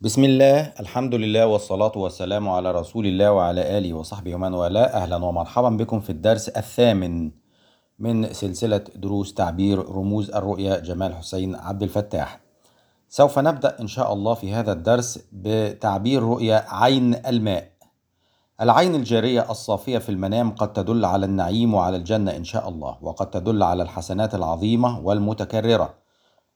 بسم الله، الحمد لله، والصلاة والسلام على رسول الله وعلى آله وصحبه ومن والاه. أهلا ومرحبا بكم في الدرس الثامن من سلسلة دروس تعبير رموز الرؤية جمال حسين عبد الفتاح. سوف نبدأ إن شاء الله في هذا الدرس بتعبير رؤية عين الماء. العين الجارية الصافية في المنام قد تدل على النعيم وعلى الجنة إن شاء الله، وقد تدل على الحسنات العظيمة والمتكررة،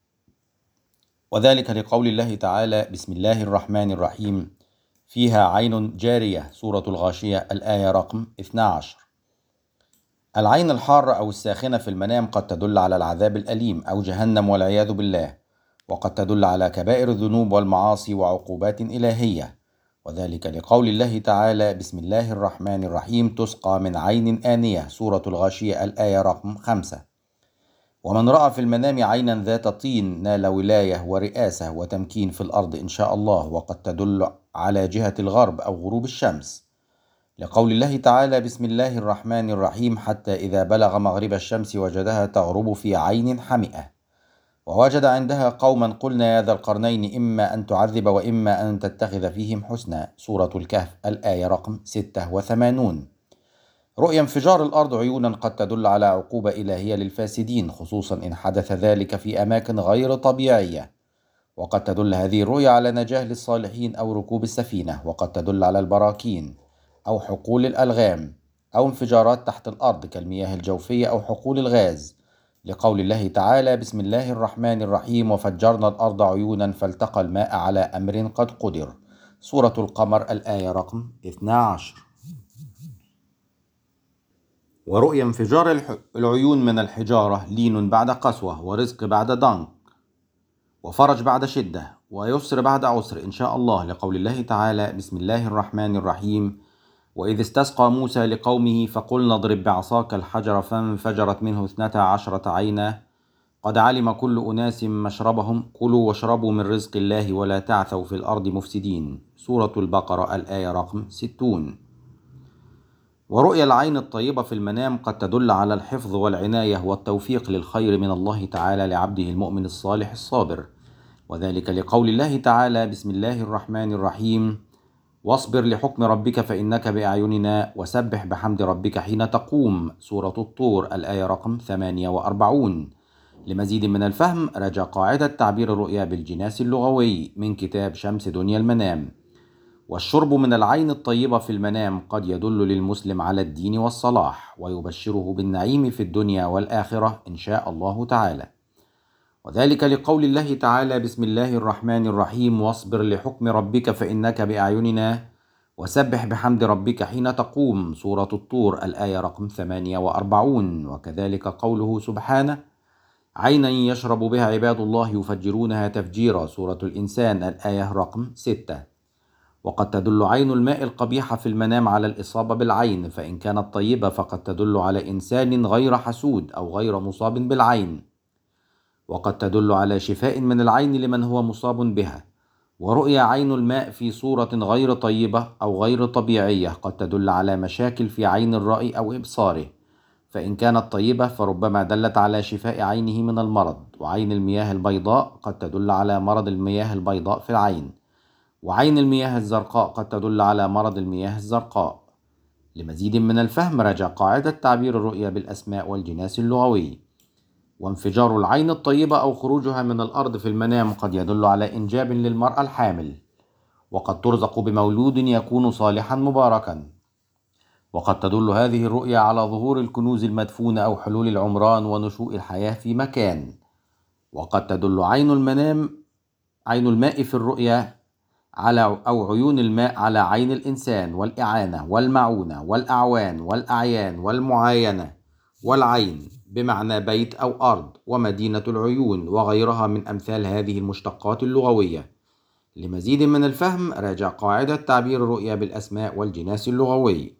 وذلك لقول الله تعالى: بسم الله الرحمن الرحيم، فيها عين جارية، سورة الغاشية، الآية رقم 12. العين الحارة أو الساخنة في المنام قد تدل على العذاب الأليم أو جهنم والعياذ بالله، وقد تدل على كبائر الذنوب والمعاصي وعقوبات إلهية، وذلك لقول الله تعالى: بسم الله الرحمن الرحيم، تسقى من عين آنية، سورة الغاشية، الآية رقم 5. ومن رأى في المنام عينا ذات طين نال ولاية ورئاسة وتمكين في الأرض إن شاء الله، وقد تدل على جهة الغرب أو غروب الشمس، لقول الله تعالى: بسم الله الرحمن الرحيم، حتى إذا بلغ مغرب الشمس وجدها تغرب في عين حمئة، ووجد عندها قوما قلنا يا ذا القرنين إما أن تعذب وإما أن تتخذ فيهم حسنا، سورة الكهف، الآية رقم 86. رؤيا انفجار الأرض عيونا قد تدل على عقوبة إلهية للفاسدين، خصوصا إن حدث ذلك في أماكن غير طبيعية، وقد تدل هذه الرؤيا على نجاة للصالحين أو ركوب السفينة، وقد تدل على البراكين أو حقول الألغام أو انفجارات تحت الأرض كالمياه الجوفية أو حقول الغاز، لقول الله تعالى: بسم الله الرحمن الرحيم، وفجرنا الأرض عيونا فالتقى الماء على أمر قد قدر، سورة القمر، الآية رقم 12. ورؤيا انفجار العيون من الحجارة لين بعد قسوة، ورزق بعد ضنك، وفرج بعد شدة، ويسر بعد عسر إن شاء الله، لقول الله تعالى: بسم الله الرحمن الرحيم، وإذ استسقى موسى لقومه فقلنا اضرب بعصاك الحجر فانفجرت منه 12 عينا قد علم كل أناس مشربهم كلوا واشربوا من رزق الله ولا تعثوا في الأرض مفسدين، سورة البقرة، الآية رقم 60. ورؤيا العين الطيبة في المنام قد تدل على الحفظ والعناية والتوفيق للخير من الله تعالى لعبده المؤمن الصالح الصابر، وذلك لقول الله تعالى: بسم الله الرحمن الرحيم، واصبر لحكم ربك فإنك بأعيننا وسبح بحمد ربك حين تقوم، سورة الطور، الآية رقم 48. لمزيد من الفهم راجع قاعدة تعبير الرؤيا بالجناس اللغوي من كتاب شمس دنيا المنام. والشرب من العين الطيبة في المنام قد يدل للمسلم على الدين والصلاح، ويبشره بالنعيم في الدنيا والآخرة إن شاء الله تعالى، وذلك لقول الله تعالى: بسم الله الرحمن الرحيم، واصبر لحكم ربك فإنك بأعيننا وسبح بحمد ربك حين تقوم، سورة الطور، الآية رقم 48. وكذلك قوله سبحانه: عينا يشرب بها عباد الله يفجرونها تفجيرا، سورة الإنسان، الآية رقم 6. وقد تدل عين الماء القبيحة في المنام على الإصابة بالعين، فإن كانت طيبة فقد تدل على إنسان غير حسود أو غير مصاب بالعين، وقد تدل على شفاء من العين لمن هو مصاب بها. ورؤيا عين الماء في صورة غير طيبة أو غير طبيعية قد تدل على مشاكل في عين الرأي أو إبصاره، فإن كانت طيبة فربما دلت على شفاء عينه من المرض. وعين المياه البيضاء قد تدل على مرض المياه البيضاء في العين، وعين المياه الزرقاء قد تدل على مرض المياه الزرقاء. لمزيد من الفهم راجع قاعدة تعبير الرؤيا بالأسماء والجناس اللغوي. وانفجار العين الطيبة أو خروجها من الأرض في المنام قد يدل على إنجاب للمرأة الحامل، وقد ترزق بمولود يكون صالحا مباركا. وقد تدل هذه الرؤيا على ظهور الكنوز المدفونة أو حلول العمران ونشوء الحياة في مكان. وقد تدل عين الماء في الرؤيا أو عيون الماء على عين الإنسان والإعانة والمعونة والأعوان والأعيان والمعاينة، والعين بمعنى بيت أو أرض، ومدينة العيون، وغيرها من أمثال هذه المشتقات اللغوية. لمزيد من الفهم راجع قاعدة تعبير الرؤيا بالأسماء والجناس اللغوي.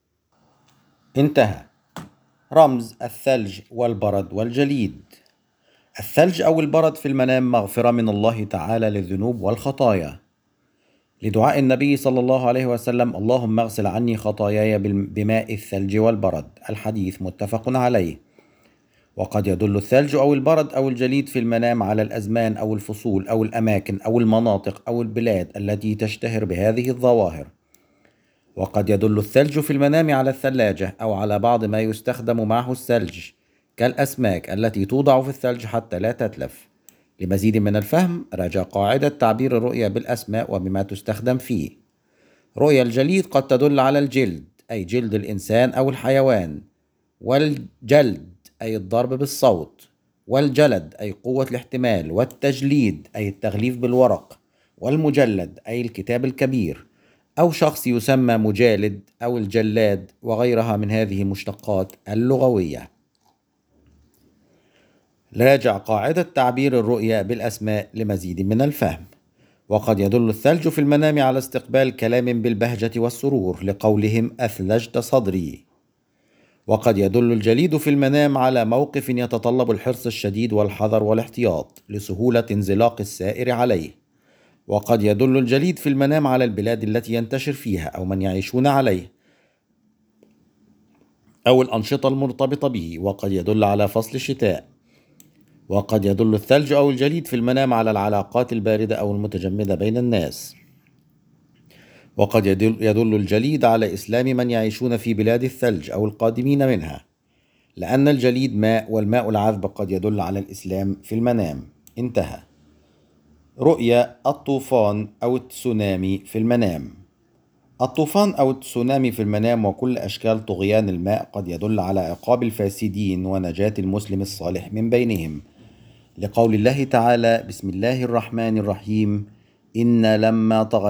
انتهى. رمز الثلج والبرد والجليد. الثلج أو البرد في المنام مغفرة من الله تعالى للذنوب والخطايا، لدعاء النبي صلى الله عليه وسلم: اللهم اغسل عني خطاياي بماء الثلج والبرد، الحديث متفق عليه. وقد يدل الثلج أو البرد أو الجليد في المنام على الأزمان أو الفصول أو الأماكن أو المناطق أو البلاد التي تشتهر بهذه الظواهر. وقد يدل الثلج في المنام على الثلاجة أو على بعض ما يستخدم معه الثلج كالأسماك التي توضع في الثلج حتى لا تتلف. لمزيد من الفهم راجع قاعدة تعبير الرؤية بالأسماء وبما تستخدم فيه. رؤيا الجليد قد تدل على الجلد أي جلد الإنسان أو الحيوان، والجلد أي الضرب بالصوت، والجلد أي قوة الاحتمال، والتجليد أي التغليف بالورق، والمجلد أي الكتاب الكبير، أو شخص يسمى مجالد أو الجلاد وغيرها من هذه المشتقات اللغوية. راجع قاعدة تعبير الرؤيا بالأسماء لمزيد من الفهم. وقد يدل الثلج في المنام على استقبال كلام بالبهجة والسرور لقولهم أثلجت صدري. وقد يدل الجليد في المنام على موقف يتطلب الحرص الشديد والحذر والاحتياط لسهولة انزلاق السائر عليه. وقد يدل الجليد في المنام على البلاد التي ينتشر فيها أو من يعيشون عليه أو الأنشطة المرتبطة به. وقد يدل على فصل الشتاء. وقد يدل الثلج أو الجليد في المنام على العلاقات الباردة أو المتجمدة بين الناس. وقد يدل الجليد على إسلام من يعيشون في بلاد الثلج أو القادمين منها، لأن الجليد ماء، والماء العذب قد يدل على الإسلام في المنام. انتهى. رؤيا الطوفان أو التسونامي في المنام. الطوفان أو التسونامي في المنام وكل أشكال طغيان الماء قد يدل على عقاب الفاسدين ونجاة المسلم الصالح من بينهم، لقول الله تعالى: بسم الله الرحمن الرحيم: إن لما طغى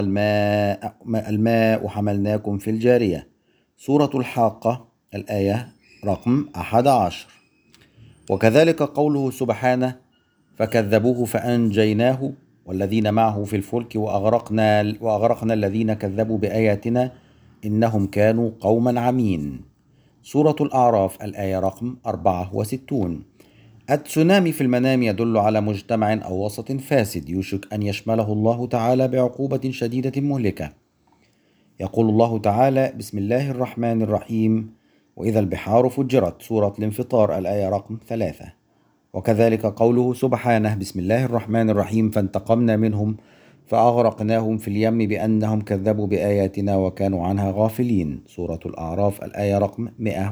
الماء حملناكم في الجارية. سورة الحاقة الآية رقم 11. وكذلك قوله سبحانه: فكذبوه فأنجيناه والذين معه في الفلك وأغرقنا الذين كذبوا بآياتنا إنهم كانوا قوما عمين. سورة الأعراف الآية رقم 64. التسونامي في المنام يدل على مجتمع أو وسط فاسد يوشك أن يشمله الله تعالى بعقوبة شديدة مهلكة. يقول الله تعالى: بسم الله الرحمن الرحيم: وإذا البحار فجرت. سورة الانفطار الآية رقم 3. وكذلك قوله سبحانه: بسم الله الرحمن الرحيم: فانتقمنا منهم فأغرقناهم في اليم بأنهم كذبوا بآياتنا وكانوا عنها غافلين. سورة الأعراف الآية رقم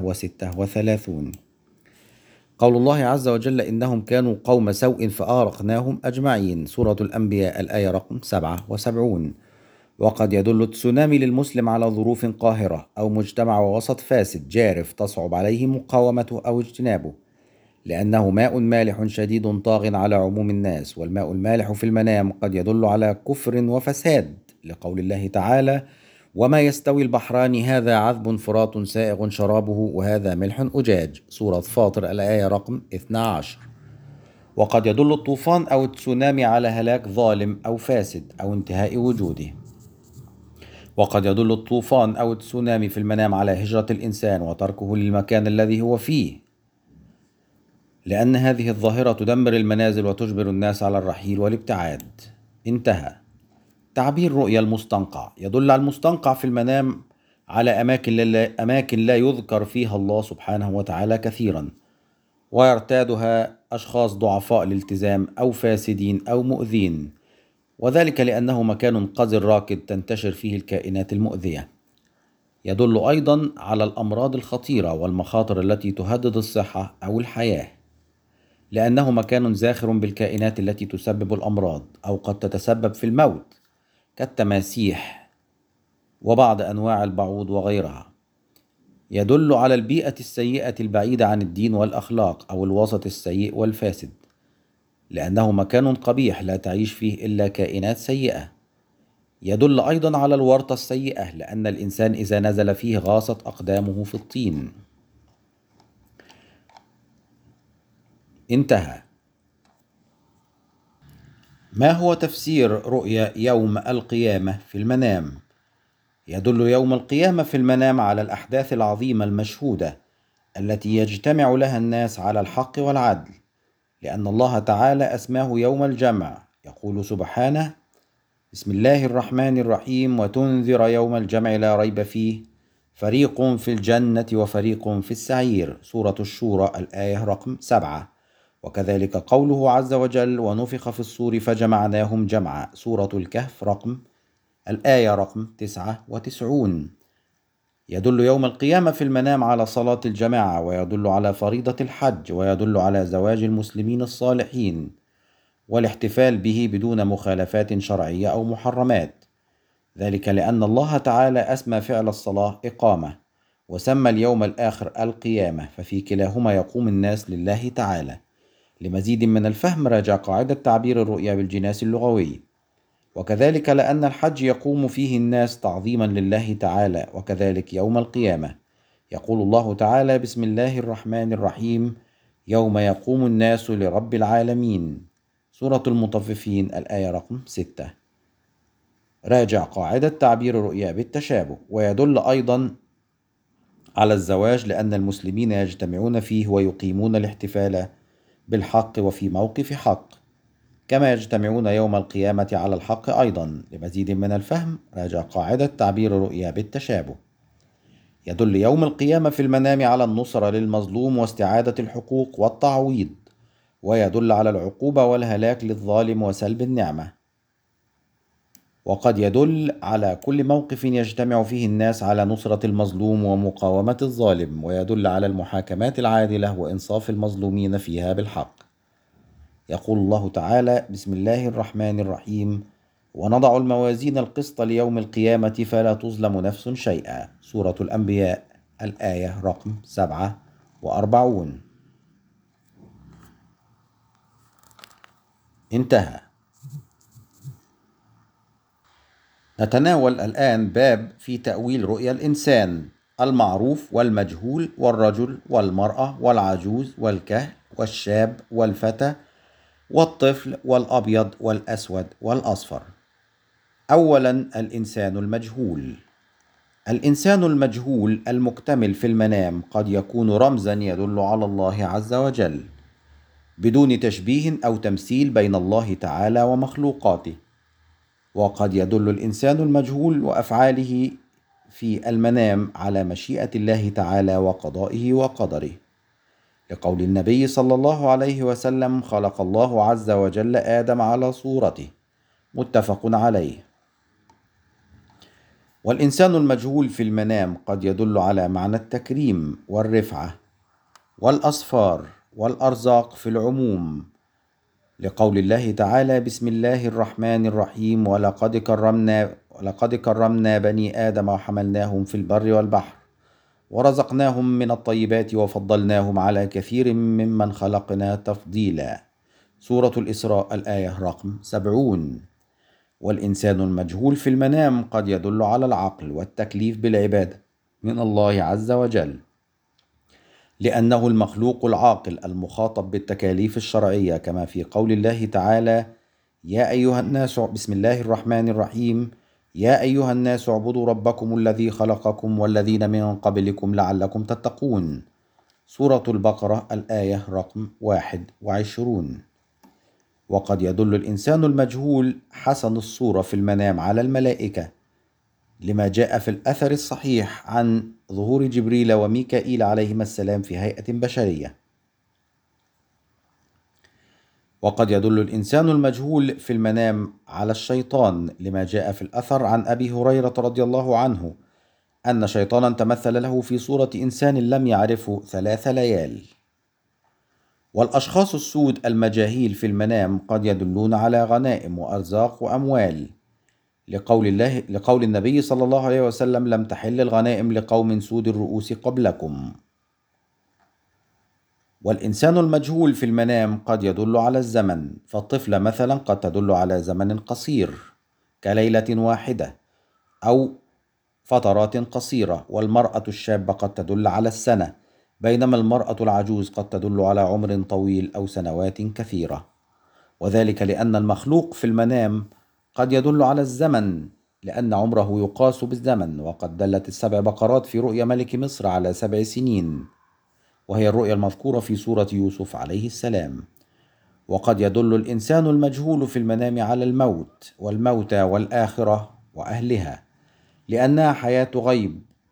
136. قول الله عز وجل: إنهم كانوا قوم سوء فأغرقناهم أجمعين. سورة الأنبياء الآية رقم 77. وقد يدل التسونامي للمسلم على ظروف قاهرة أو مجتمع ووسط فاسد جارف تصعب عليه مقاومته أو اجتنابه، لأنه ماء مالح شديد طاغ على عموم الناس. والماء المالح في المنام قد يدل على كفر وفساد، لقول الله تعالى: وما يستوي البحران هذا عذب فرات سائغ شرابه وهذا ملح أجاج. سورة فاطر الآية رقم 12. وقد يدل الطوفان أو التسونامي على هلاك ظالم أو فاسد أو انتهاء وجوده. وقد يدل الطوفان أو التسونامي في المنام على هجرة الإنسان وتركه للمكان الذي هو فيه، لأن هذه الظاهرة تدمر المنازل وتجبر الناس على الرحيل والابتعاد. انتهى. تعبير رؤيا المستنقع. يدل على المستنقع في المنام على أماكن لا يذكر فيها الله سبحانه وتعالى كثيرا، ويرتادها أشخاص ضعفاء الالتزام أو فاسدين أو مؤذين، وذلك لأنه مكان قذر راكد تنتشر فيه الكائنات المؤذية. يدل أيضا على الأمراض الخطيرة والمخاطر التي تهدد الصحة أو الحياة، لأنه مكان زاخر بالكائنات التي تسبب الأمراض أو قد تتسبب في الموت، كالتماسيح وبعض أنواع البعوض وغيرها. يدل على البيئة السيئة البعيدة عن الدين والأخلاق أو الوسط السيء والفاسد، لأنه مكان قبيح لا تعيش فيه إلا كائنات سيئة. يدل أيضا على الورطة السيئة، لأن الإنسان إذا نزل فيه غاصت أقدامه في الطين. انتهى. ما هو تفسير رؤيا يوم القيامة في المنام؟ يدل يوم القيامة في المنام على الأحداث العظيمة المشهودة التي يجتمع لها الناس على الحق والعدل، لأن الله تعالى أسماه يوم الجمع. يقول سبحانه: بسم الله الرحمن الرحيم: وتنذر يوم الجمع لا ريب فيه فريق في الجنة وفريق في السعير، سورة الشورى الآية رقم 7. وكذلك قوله عز وجل: ونفخ في الصور فجمعناهم جمعا، سورة الكهف الآية رقم 99. يدل يوم القيامة في المنام على صلاة الجماعة، ويدل على فريضة الحج، ويدل على زواج المسلمين الصالحين والاحتفال به بدون مخالفات شرعية أو محرمات، ذلك لأن الله تعالى أسمى فعل الصلاة إقامة، وسمى اليوم الآخر القيامة، ففي كلاهما يقوم الناس لله تعالى. لمزيد من الفهم راجع قاعدة تعبير الرؤيا بالجناس اللغوي. وكذلك لأن الحج يقوم فيه الناس تعظيما لله تعالى، وكذلك يوم القيامة يقول الله تعالى: بسم الله الرحمن الرحيم، يوم يقوم الناس لرب العالمين، سورة المطففين الآية رقم 6. راجع قاعدة تعبير الرؤيا بالتشابه. ويدل أيضا على الزواج، لأن المسلمين يجتمعون فيه ويقيمون الاحتفال بالحق وفي موقف حق، كما يجتمعون يوم القيامة على الحق أيضا. لمزيد من الفهم راجع قاعدة تعبير الرؤيا بالتشابه. يدل يوم القيامة في المنام على النصرة للمظلوم واستعادة الحقوق والتعويض، ويدل على العقوبة والهلاك للظالم وسلب النعمة. وقد يدل على كل موقف يجتمع فيه الناس على نصرة المظلوم ومقاومة الظالم، ويدل على المحاكمات العادلة وإنصاف المظلومين فيها بالحق. يقول الله تعالى: بسم الله الرحمن الرحيم، ونضع الموازين القسط ليوم القيامة فلا تظلم نفس شيئا، سورة الأنبياء الآية رقم 47. انتهى. نتناول الآن باب في تأويل رؤيا الإنسان: المعروف والمجهول، والرجل والمرأة والعجوز والكهل والشاب والفتى والطفل والأبيض والأسود والأصفر. أولا، الإنسان المجهول. الإنسان المجهول المكتمل في المنام قد يكون رمزا يدل على الله عز وجل بدون تشبيه أو تمثيل بين الله تعالى ومخلوقاته. وقد يدل الإنسان المجهول وأفعاله في المنام على مشيئة الله تعالى وقضائه وقدره، لقول النبي صلى الله عليه وسلم: خلق الله عز وجل آدم على صورته، متفق عليه. والإنسان المجهول في المنام قد يدل على معنى التكريم والرفعة والأصفار والأرزاق في العموم، لقول الله تعالى: بسم الله الرحمن الرحيم، ولقد كرمنا بني آدم وحملناهم في البر والبحر ورزقناهم من الطيبات وفضلناهم على كثير ممن خلقنا تفضيلا، سورة الإسراء الآية رقم 70. والإنسان المجهول في المنام قد يدل على العقل والتكليف بالعبادة من الله عز وجل، لأنه المخلوق العاقل المخاطب بالتكاليف الشرعية، كما في قول الله تعالى: يا أيها الناس، بسم الله الرحمن الرحيم، يا أيها الناس اعبدوا ربكم الذي خلقكم والذين من قبلكم لعلكم تتقون، سورة البقرة الآية رقم 21. وقد يدل الإنسان المجهول حسن الصورة في المنام على الملائكة، لما جاء في الأثر الصحيح عن ظهور جبريل وميكائيل عليهما السلام في هيئة بشرية. وقد يدل الإنسان المجهول في المنام على الشيطان، لما جاء في الأثر عن أبي هريرة رضي الله عنه أن شيطانا تمثل له في صورة إنسان لم يعرفه 3 ليال. والأشخاص السود المجاهيل في المنام قد يدلون على غنائم وأرزاق وأموال، لقول النبي صلى الله عليه وسلم: لم تحل الغنائم لقوم سود الرؤوس قبلكم. والإنسان المجهول في المنام قد يدل على الزمن، فالطفلة مثلا قد تدل على زمن قصير كليلة واحدة أو فترات قصيرة، والمرأة الشابة قد تدل على السنة، بينما المرأة العجوز قد تدل على عمر طويل أو سنوات كثيرة، وذلك لأن المخلوق في المنام قد يدل على الزمن لأن عمره يقاس بالزمن. وقد دلت ال7 بقرات في رؤيا ملك مصر على 7 سنين، وهي الرؤيا المذكورة في سورة يوسف عليه السلام. وقد يدل الإنسان المجهول في المنام على الموت والموتى والآخرة وأهلها، لأنها حياة غيب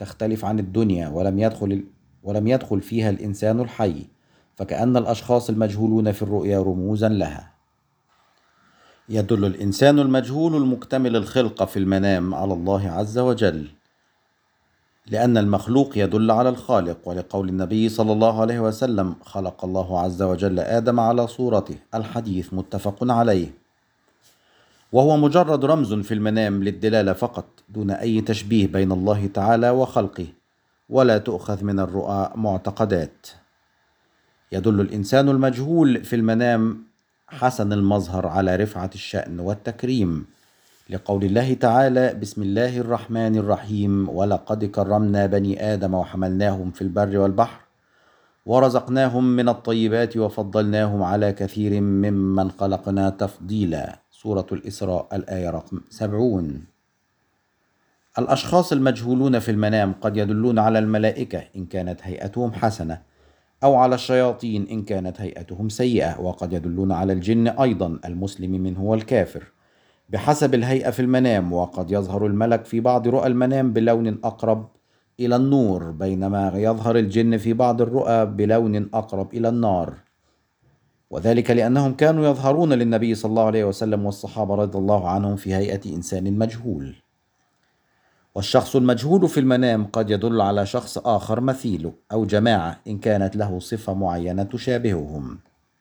تختلف عن الدنيا ولم يدخل فيها الإنسان الحي، فكأن الأشخاص المجهولون في الرؤيا رموزا لها. يدل الإنسان المجهول المكتمل الخلقة في المنام على الله عز وجل، لأن المخلوق يدل على الخالق، ولقول النبي صلى الله عليه وسلم: خلق الله عز وجل آدم على صورته، الحديث متفق عليه. وهو مجرد رمز في المنام للدلالة فقط، دون أي تشبيه بين الله تعالى وخلقه، ولا تؤخذ من الرؤى معتقدات. يدل الإنسان المجهول في المنام حسن المظهر على رفعة الشأن والتكريم، لقول الله تعالى: بسم الله الرحمن الرحيم: ولقد كرمنا بني آدم وحملناهم في البر والبحر ورزقناهم من الطيبات وفضلناهم على كثير ممن خلقنا تفضيلا. سورة الإسراء الآية رقم 70. الأشخاص المجهولون في المنام قد يدلون على الملائكة إن كانت هيئتهم حسنة، أو على الشياطين إن كانت هيئتهم سيئة، وقد يدلون على الجن أيضا، المسلم منه والكافر، بحسب الهيئة في المنام. وقد يظهر الملك في بعض رؤى المنام بلون أقرب إلى النور، بينما يظهر الجن في بعض الرؤى بلون أقرب إلى النار، وذلك لأنهم كانوا يظهرون للنبي صلى الله عليه وسلم والصحابة رضي الله عنهم في هيئة إنسان مجهول. والشخص المجهول في المنام قد يدل على شخص آخر مثيله أو جماعة إن كانت له صفة معينة تشابههم،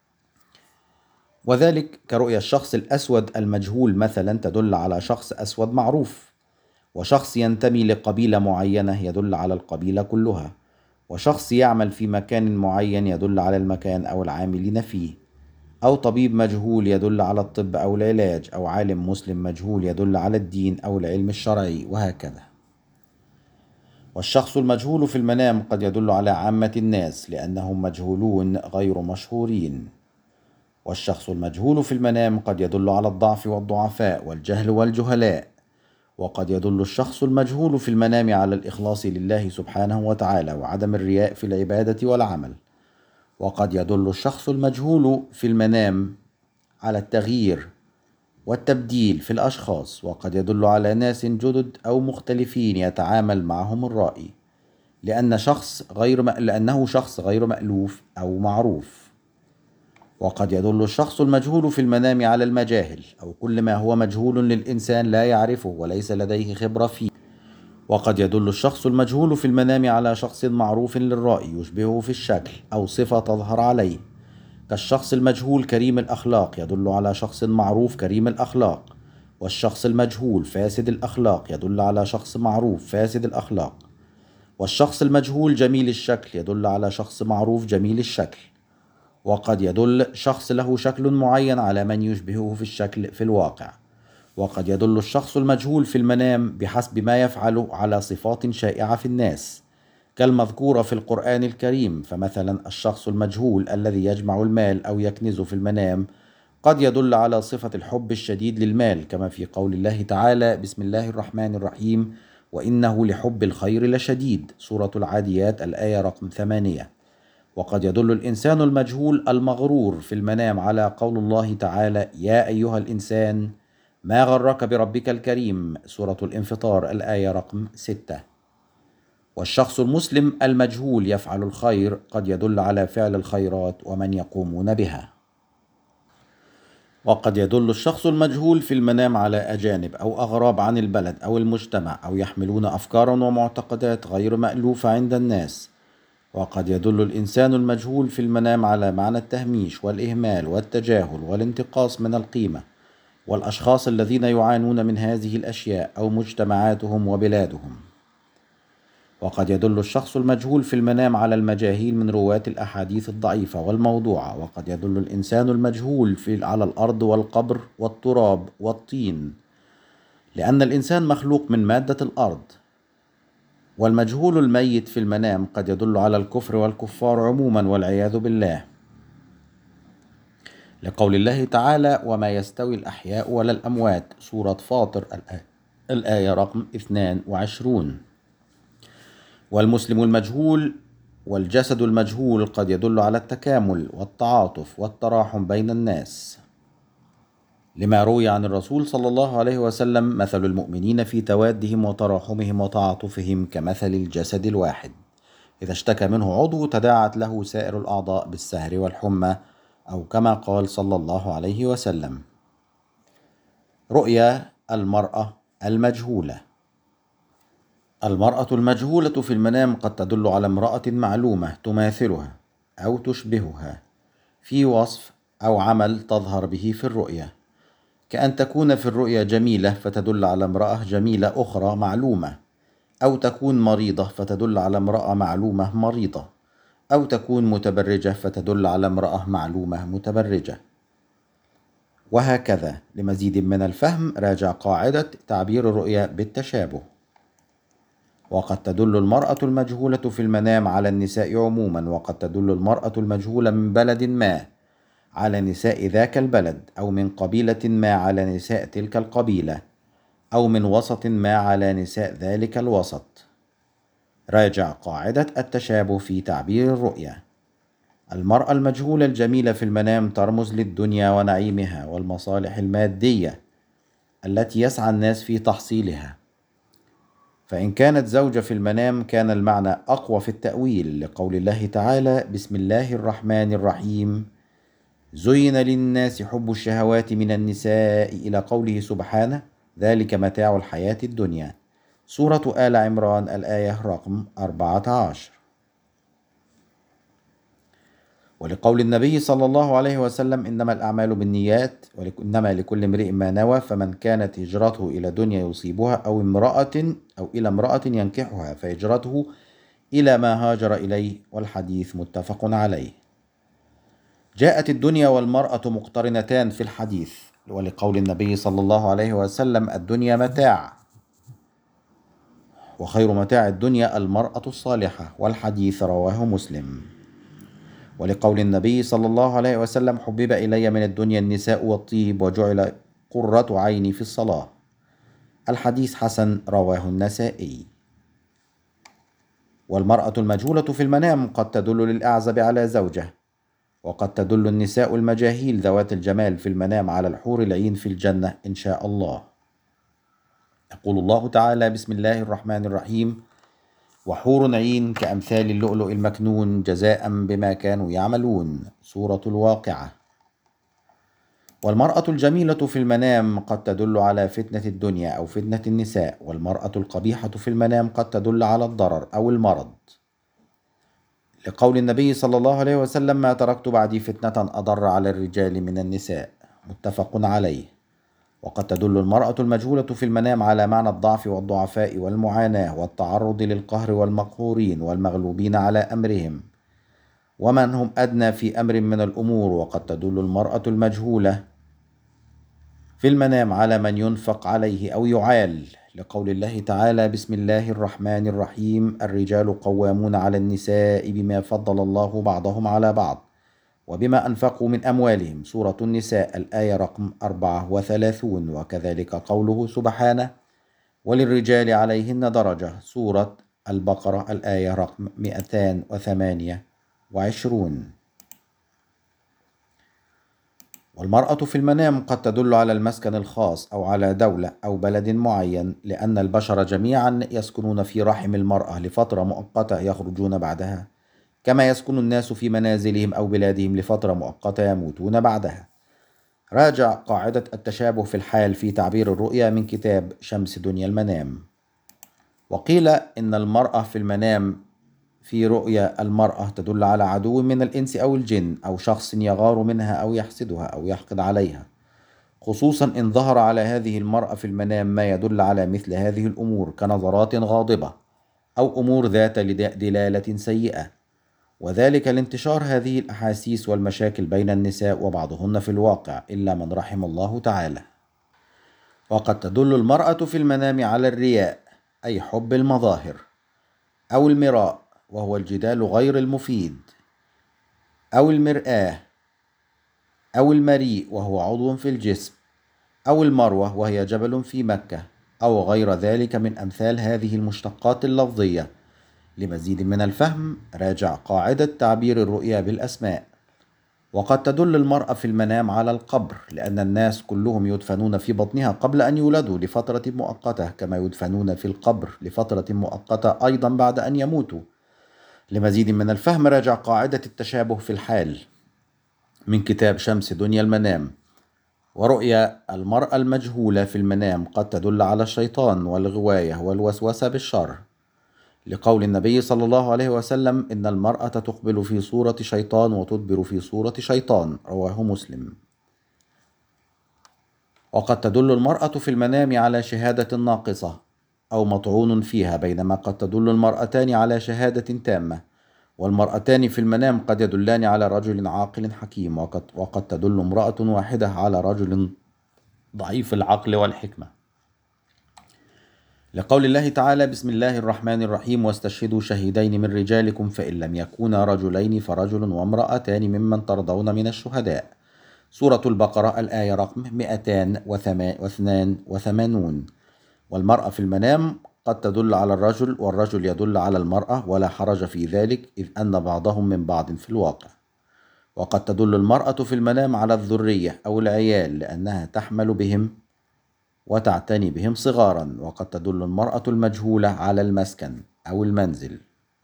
وذلك كرؤيا الشخص الأسود المجهول مثلا تدل على شخص أسود معروف، وشخص ينتمي لقبيلة معينة يدل على القبيلة كلها، وشخص يعمل في مكان معين يدل على المكان أو العاملين فيه، أو طبيب مجهول يدل على الطب أو العلاج، أو عالم مسلم مجهول يدل على الدين أو العلم الشرعي، وهكذا. والشخص المجهول في المنام قد يدل على عامة الناس لأنهم مجهولون غير مشهورين. والشخص المجهول في المنام قد يدل على الضعف والضعفاء والجهل والجهلاء. وقد يدل الشخص المجهول في المنام على الإخلاص لله سبحانه وتعالى وعدم الرياء في العبادة والعمل. وقد يدل الشخص المجهول في المنام على التغيير والتبديل في الأشخاص، وقد يدل على ناس جدد أو مختلفين يتعامل معهم الرأي، لأنه شخص غير مألوف أو معروف. وقد يدل الشخص المجهول في المنام على المجاهل، أو كل ما هو مجهول للإنسان لا يعرفه وليس لديه خبرة فيه. وقد يدل الشخص المجهول في المنام على شخص معروف للرأي يشبهه في الشكل أو صفة تظهر عليه، كالشخص المجهول كريم الأخلاق يدل على شخص معروف كريم الأخلاق، والشخص المجهول فاسد الأخلاق يدل على شخص معروف فاسد الأخلاق، والشخص المجهول جميل الشكل يدل على شخص معروف جميل الشكل. وقد يدل شخص له شكل معين على من يشبهه في الشكل في الواقع. وقد يدل الشخص المجهول في المنام بحسب ما يفعله على صفات شائعة في الناس كالمذكورة في القرآن الكريم، فمثلا الشخص المجهول الذي يجمع المال أو يكنز في المنام قد يدل على صفة الحب الشديد للمال، كما في قول الله تعالى: بسم الله الرحمن الرحيم: وإنه لحب الخير لشديد. سورة العاديات الآية رقم 8. وقد يدل الإنسان المجهول المغرور في المنام على قول الله تعالى: يا أيها الإنسان ما غرك بربك الكريم. سورة الانفطار الآية رقم 6. والشخص المسلم المجهول يفعل الخير قد يدل على فعل الخيرات ومن يقومون بها. وقد يدل الشخص المجهول في المنام على أجانب أو أغراب عن البلد أو المجتمع، أو يحملون أفكارا ومعتقدات غير مألوفة عند الناس. وقد يدل الإنسان المجهول في المنام على معنى التهميش والإهمال والتجاهل والانتقاص من القيمة، والأشخاص الذين يعانون من هذه الأشياء أو مجتمعاتهم وبلادهم. وقد يدل الشخص المجهول في المنام على المجاهيل من رواة الأحاديث الضعيفة والموضوعة. وقد يدل الإنسان المجهول على الأرض والقبر والتراب والطين، لأن الإنسان مخلوق من مادة الأرض. والمجهول الميت في المنام قد يدل على الكفر والكفار عموما والعياذ بالله، لقول الله تعالى: وما يستوي الأحياء ولا الأموات. سورة فاطر الآية رقم 22. والمسلم المجهول والجسد المجهول قد يدل على التكامل والتعاطف والتراحم بين الناس. لما روي عن الرسول صلى الله عليه وسلم: مثل المؤمنين في توادهم وتراحمهم وتعاطفهم كمثل الجسد الواحد، إذا اشتكى منه عضو تداعت له سائر الأعضاء بالسهر والحمى، أو كما قال صلى الله عليه وسلم. رؤيا المرأة المجهولة. المرأة المجهولة في المنام قد تدل على امرأة معلومة تماثلها أو تشبهها في وصف أو عمل تظهر به في الرؤيا، كأن تكون في الرؤيا جميلة فتدل على امرأة جميلة أخرى معلومة، أو تكون مريضة فتدل على امرأة معلومة مريضة، أو تكون متبرجة فتدل على امرأة معلومة متبرجة، وهكذا. لمزيد من الفهم راجع قاعدة تعبير الرؤيا بالتشابه. وقد تدل المرأة المجهولة في المنام على النساء عموما، وقد تدل المرأة المجهولة من بلد ما على نساء ذاك البلد، أو من قبيلة ما على نساء تلك القبيلة، أو من وسط ما على نساء ذلك الوسط. راجع قاعدة التشابه في تعبير الرؤيا. المرأة المجهولة الجميلة في المنام ترمز للدنيا ونعيمها والمصالح المادية التي يسعى الناس في تحصيلها، فإن كانت زوجة في المنام كان المعنى أقوى في التأويل، لقول الله تعالى: بسم الله الرحمن الرحيم: زين للناس حب الشهوات من النساء، إلى قوله سبحانه: ذلك متاع الحياة الدنيا. سورة آل عمران الآية رقم 14. ولقول النبي صلى الله عليه وسلم: إنما الأعمال بالنيات وإنما لكل امرئ ما نوى، فمن كانت هجرته إلى دنيا يصيبها أو إلى امرأة ينكحها فهجرته إلى ما هاجر إليه، والحديث متفق عليه. جاءت الدنيا والمرأة مقترنتان في الحديث، ولقول النبي صلى الله عليه وسلم: الدنيا متاع، وخير متاع الدنيا المرأة الصالحة، والحديث رواه مسلم. ولقول النبي صلى الله عليه وسلم: حبب إلي من الدنيا النساء والطيب، وجعل قرة عيني في الصلاة، الحديث حسن، رواه النسائي. والمرأة المجهولة في المنام قد تدل للأعزب على زوجه، وقد تدل النساء المجاهيل ذوات الجمال في المنام على الحور العين في الجنة إن شاء الله. يقول الله تعالى: بسم الله الرحمن الرحيم: وحور عين كأمثال اللؤلؤ المكنون جزاء بما كانوا يعملون. سورة الواقعة. والمرأة الجميلة في المنام قد تدل على فتنة الدنيا أو فتنة النساء، والمرأة القبيحة في المنام قد تدل على الضرر أو المرض، لقول النبي صلى الله عليه وسلم: ما تركت بعدي فتنة أضر على الرجال من النساء، متفق عليه. وقد تدل المرأة المجهولة في المنام على معنى الضعف والضعفاء والمعاناة والتعرض للقهر والمقهورين والمغلوبين على أمرهم، ومن هم أدنى في أمر من الأمور. وقد تدل المرأة المجهولة في المنام على من ينفق عليه أو يعال، لقول الله تعالى: بسم الله الرحمن الرحيم: الرجال قوامون على النساء بما فضل الله بعضهم على بعض وبما أنفقوا من أموالهم. سورة النساء الآية رقم 34. وكذلك قوله سبحانه: وللرجال عليهن درجة. سورة البقرة الآية رقم 228. والمرأة في المنام قد تدل على المسكن الخاص أو على دولة أو بلد معين، لأن البشر جميعا يسكنون في رحم المرأة لفترة مؤقتة يخرجون بعدها، كما يسكن الناس في منازلهم أو بلادهم لفترة مؤقتة يموتون بعدها. راجع قاعدة التشابه في الحال في تعبير الرؤيا من كتاب شمس دنيا المنام. وقيل إن المرأة في المنام في رؤيا المرأة تدل على عدو من الإنس أو الجن، أو شخص يغار منها أو يحسدها أو يحقد عليها، خصوصا إن ظهر على هذه المرأة في المنام ما يدل على مثل هذه الأمور كنظرات غاضبة أو أمور ذات دلالة سيئة، وذلك لانتشار هذه الأحاسيس والمشاكل بين النساء وبعضهن في الواقع إلا من رحم الله تعالى. وقد تدل المرأة في المنام على الرياء، أي حب المظاهر، أو المراء وهو الجدال غير المفيد، أو المرآة، أو المريء وهو عضو في الجسم، أو المروة وهي جبل في مكة، أو غير ذلك من أمثال هذه المشتقات اللفظية. لمزيد من الفهم راجع قاعدة تعبير الرؤيا بالأسماء. وقد تدل المرأة في المنام على القبر، لأن الناس كلهم يدفنون في بطنها قبل أن يولدوا لفترة مؤقتة، كما يدفنون في القبر لفترة مؤقتة أيضا بعد أن يموتوا. لمزيد من الفهم راجع قاعدة التشابه في الحال من كتاب شمس دنيا المنام. ورؤيا المرأة المجهولة في المنام قد تدل على الشيطان والغواية والوسوسة بالشر، لقول النبي صلى الله عليه وسلم: إن المرأة تقبل في صورة شيطان وتدبر في صورة شيطان، رواه مسلم. وقد تدل المرأة في المنام على شهادة ناقصة أو مطعون فيها، بينما قد تدل المرأتان على شهادة تامة. والمرأتان في المنام قد يدلان على رجل عاقل حكيم، وقد تدل امرأة واحدة على رجل ضعيف العقل والحكمة، لقول الله تعالى: بسم الله الرحمن الرحيم: واستشهدوا شهيدين من رجالكم فإن لم يكونا رجلين فرجل وامرأتان ممن ترضون من الشهداء. سورة البقرة الآية رقم 282. والمرأة في المنام قد تدل على الرجل والرجل يدل على المرأة، ولا حرج في ذلك، إذ أن بعضهم من بعض في الواقع. وقد تدل المرأة في المنام على الذرية أو العيال، لأنها تحمل بهم وتعتني بهم صغارا. وقد تدل المرأة المجهولة على المسكن أو المنزل،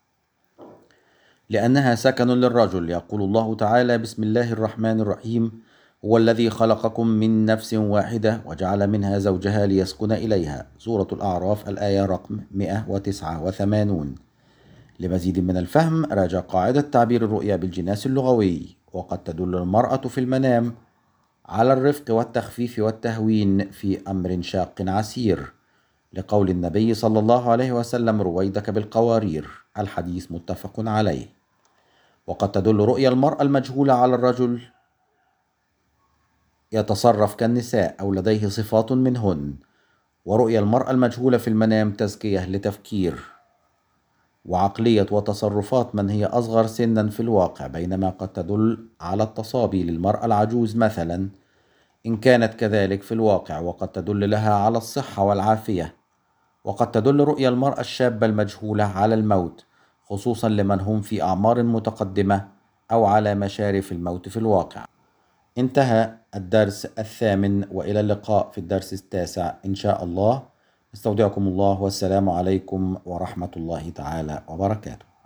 لأنها سكن للرجل. يقول الله تعالى: بسم الله الرحمن الرحيم: هو الذي خلقكم من نفس واحدة وجعل منها زوجها ليسكن إليها. سورة الأعراف الآية رقم 189. لمزيد من الفهم راجع قاعدة تعبير الرؤيا بالجناس اللغوي. وقد تدل المرأة في المنام على الرفق والتخفيف والتهوين في أمر شاق عسير، لقول النبي صلى الله عليه وسلم: رويدك بالقوارير. الحديث متفق عليه. وقد تدل رؤيا المرأة المجهولة على الرجل يتصرف كالنساء أو لديه صفات منهن. ورؤيا المرأة المجهولة في المنام تزكية لتفكير وعقلية وتصرفات من هي أصغر سنا في الواقع، بينما قد تدل على التصابي للمرأة العجوز مثلا إن كانت كذلك في الواقع، وقد تدل لها على الصحة والعافية. وقد تدل رؤيا المرأة الشابة المجهولة على الموت، خصوصا لمن هم في أعمار متقدمة أو على مشارف الموت في الواقع. انتهى الدرس 8، وإلى اللقاء في الدرس 9 إن شاء الله. استودعكم الله، والسلام عليكم ورحمة الله تعالى وبركاته.